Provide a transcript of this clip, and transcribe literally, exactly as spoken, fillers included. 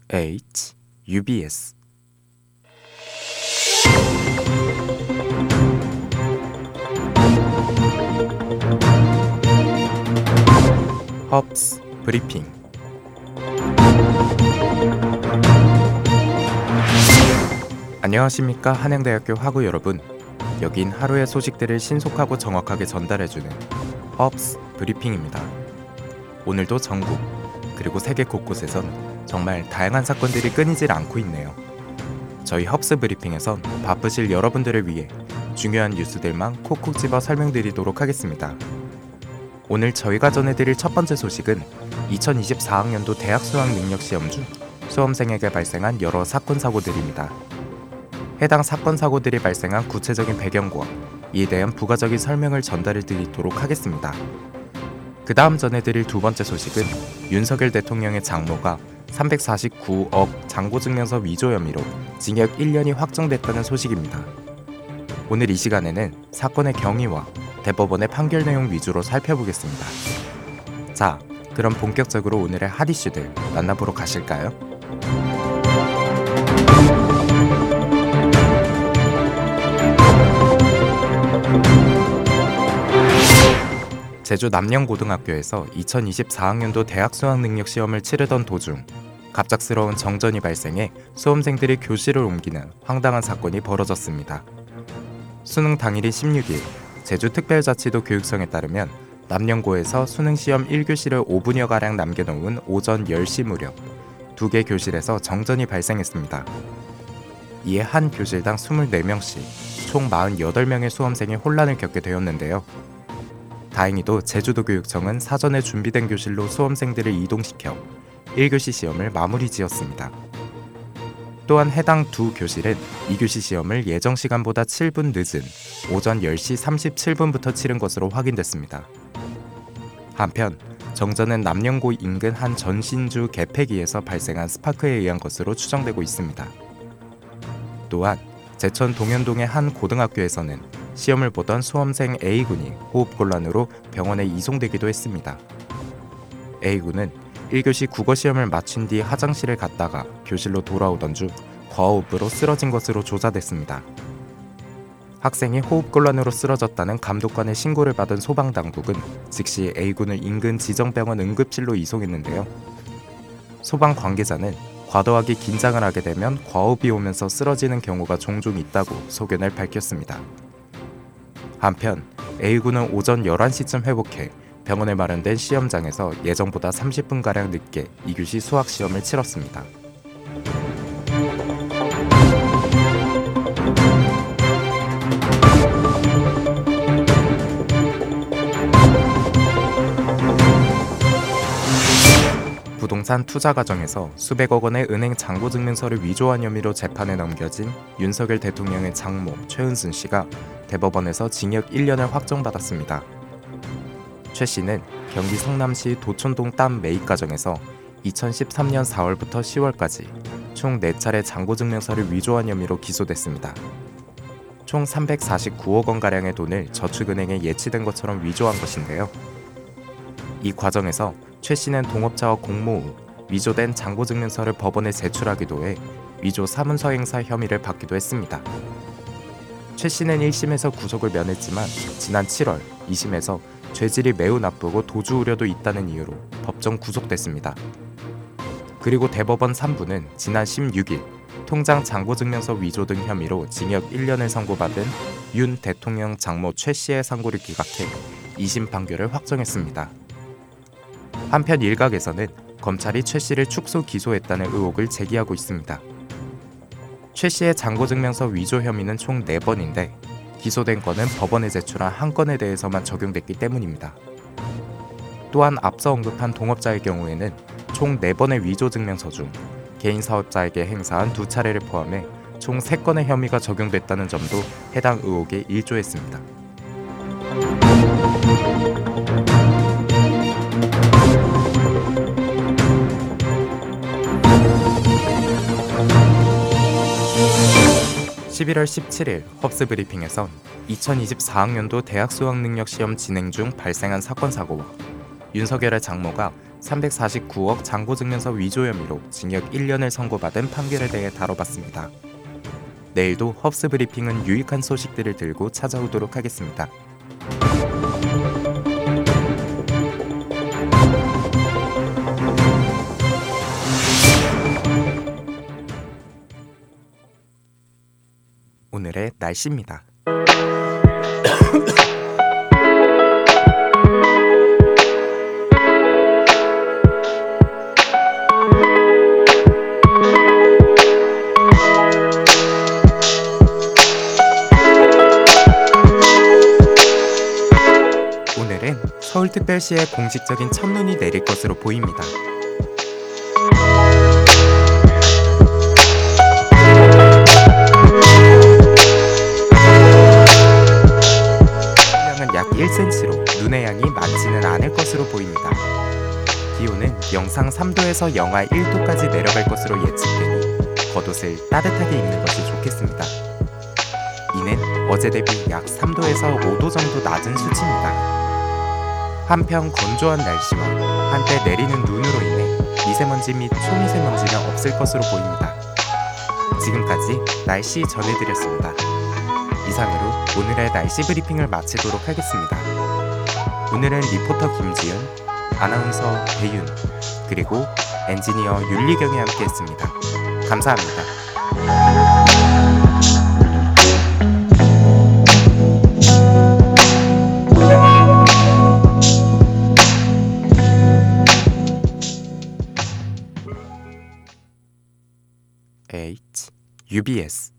H, 유비에스. 헙스 브리핑. 안녕하십니까 한양대학교 학우 여러분. 여긴 하루의 소식들을 신속하고 정확하게 전달해주는 헙스 브리핑입니다. 오늘도 전국 그리고 세계 곳곳에선 정말 다양한 사건들이 끊이질 않고 있네요. 저희 헙스 브리핑에선 바쁘실 여러분들을 위해 중요한 뉴스들만 콕콕 집어 설명드리도록 하겠습니다. 오늘 저희가 전해드릴 첫 번째 소식은 이천이십사 학년도 대학 수학 능력 시험 중 수험생에게 발생한 여러 사건 사고들입니다. 해당 사건 사고들이 발생한 구체적인 배경과 이에 대한 부가적인 설명을 전달해 드리도록 하겠습니다. 그 다음 전해드릴 두 번째 소식은 윤석열 대통령의 장모가 삼백사십구억 장고증명서 위조 혐의로 징역 일 년이 확정됐다는 소식입니다. 오늘 이 시간에는 사건의 경위와 대법원의 판결 내용 위주로 살펴보겠습니다. 자, 그럼 본격적으로 오늘의 핫 이슈들 만나보러 가실까요? 제주 남영고등학교에서 이천이십사 학년도 대학 수학능력 시험을 치르던 도중 갑작스러운 정전이 발생해 수험생들이 교실을 옮기는 황당한 사건이 벌어졌습니다. 수능 당일인 십육 일 제주특별자치도 교육청에 따르면 남영고에서 수능시험 일 교시를 오 분여가량 남겨놓은 오전 열 시 무렵 두 개 교실에서 정전이 발생했습니다. 이에 한 교실당 이십사 명씩 총 사십팔 명의 수험생이 혼란을 겪게 되었는데요. 다행히도 제주도교육청은 사전에 준비된 교실로 수험생들을 이동시켜 일 교시 시험을 마무리 지었습니다. 또한 해당 두 교실은 이 교시 시험을 예정 시간보다 칠 분 늦은 오전 열 시 삼십칠 분부터 치른 것으로 확인됐습니다. 한편 정전은 남영고 인근 한 전신주 개폐기에서 발생한 스파크에 의한 것으로 추정되고 있습니다. 또한 제천 동현동의 한 고등학교에서는 시험을 보던 수험생 A군이 호흡곤란으로 병원에 이송되기도 했습니다. A군은 일 교시 국어시험을 마친 뒤 화장실을 갔다가 교실로 돌아오던 중 과호흡으로 쓰러진 것으로 조사됐습니다. 학생이 호흡곤란으로 쓰러졌다는 감독관의 신고를 받은 소방당국은 즉시 A군을 인근 지정병원 응급실로 이송했는데요. 소방 관계자는 과도하게 긴장을 하게 되면 과호흡이 오면서 쓰러지는 경우가 종종 있다고 소견을 밝혔습니다. 한편 A군은 오전 열한 시쯤 회복해 병원에 마련된 시험장에서 예정보다 삼십 분가량 늦게 이 교시 수학시험을 치렀습니다. 부동산 투자 과정에서 수백억 원의 은행 잔고증명서를 위조한 혐의로 재판에 넘겨진 윤석열 대통령의 장모 최은순 씨가 대법원에서 징역 일 년을 확정받았습니다. 최 씨는 경기 성남시 도촌동 땅 매입 과정에서 이천십삼 년 사월부터 시월까지 총 네 차례 잔고증명서를 위조한 혐의로 기소됐습니다. 총 삼백사십구억 원가량의 돈을 저축은행에 예치된 것처럼 위조한 것인데요. 이 과정에서 최 씨는 동업자와 공모 후 위조된 잔고증명서를 법원에 제출하기도 해 위조 사문서 행사 혐의를 받기도 했습니다. 최 씨는 일 심에서 구속을 면했지만 지난 칠월 이 심에서 죄질이 매우 나쁘고 도주 우려도 있다는 이유로 법정 구속됐습니다. 그리고 대법원 삼 부는 지난 십육 일 통장 잔고증명서 위조 등 혐의로 징역 일 년을 선고받은 윤 대통령 장모 최 씨의 상고를 기각해 이 심 판결을 확정했습니다. 한편 일각에서는 검찰이 최 씨를 축소 기소했다는 의혹을 제기하고 있습니다. 최 씨의 잔고증명서 위조 혐의는 총 네 번인데 기소된 건은 법원에 제출한 한 건에 대해서만 적용됐기 때문입니다. 또한 앞서 언급한 동업자의 경우에는 총 네 번의 위조 증명서 중 개인 사업자에게 행사한 두 차례를 포함해 총 세 건의 혐의가 적용됐다는 점도 해당 의혹에 일조했습니다. 십일월 십칠일 헙스 브리핑에선 이천이십사 학년도 대학 수학능력 시험 진행 중 발생한 사건 사고와 윤석열의 장모가 삼백사십구억 잔고증명서 위조 혐의로 징역 일 년을 선고받은 판결에 대해 다뤄봤습니다. 내일도 헙스 브리핑은 유익한 소식들을 들고 찾아오도록 하겠습니다. 오늘의 날씨입니다. 오늘은 서울특별시에 공식적인 첫눈이 내릴 것으로 보입니다.雨量은 약 일 센티미터로 눈의 양이 많지는 않을 것으로 보입니다. 기온은 영상 삼 도에서 영하 일 도까지 내려갈 것으로 예측되니 겉옷을 따뜻하게 입는 것이 좋겠습니다. 이는 어제 대비 약 삼 도에서 오 도 정도 낮은 수치입니다. 한편 건조한 날씨와 한때 내리는 눈으로 인해 미세먼지 및 초미세먼지는 없을 것으로 보입니다. 지금까지 날씨 전해드렸습니다. 이상으로 오늘의 날씨 브리핑을 마치도록 하겠습니다. 오늘은 리포터 김지은, 아나운서 배윤, 그리고 엔지니어 윤리경이 함께했습니다. 감사합니다. H 유비에스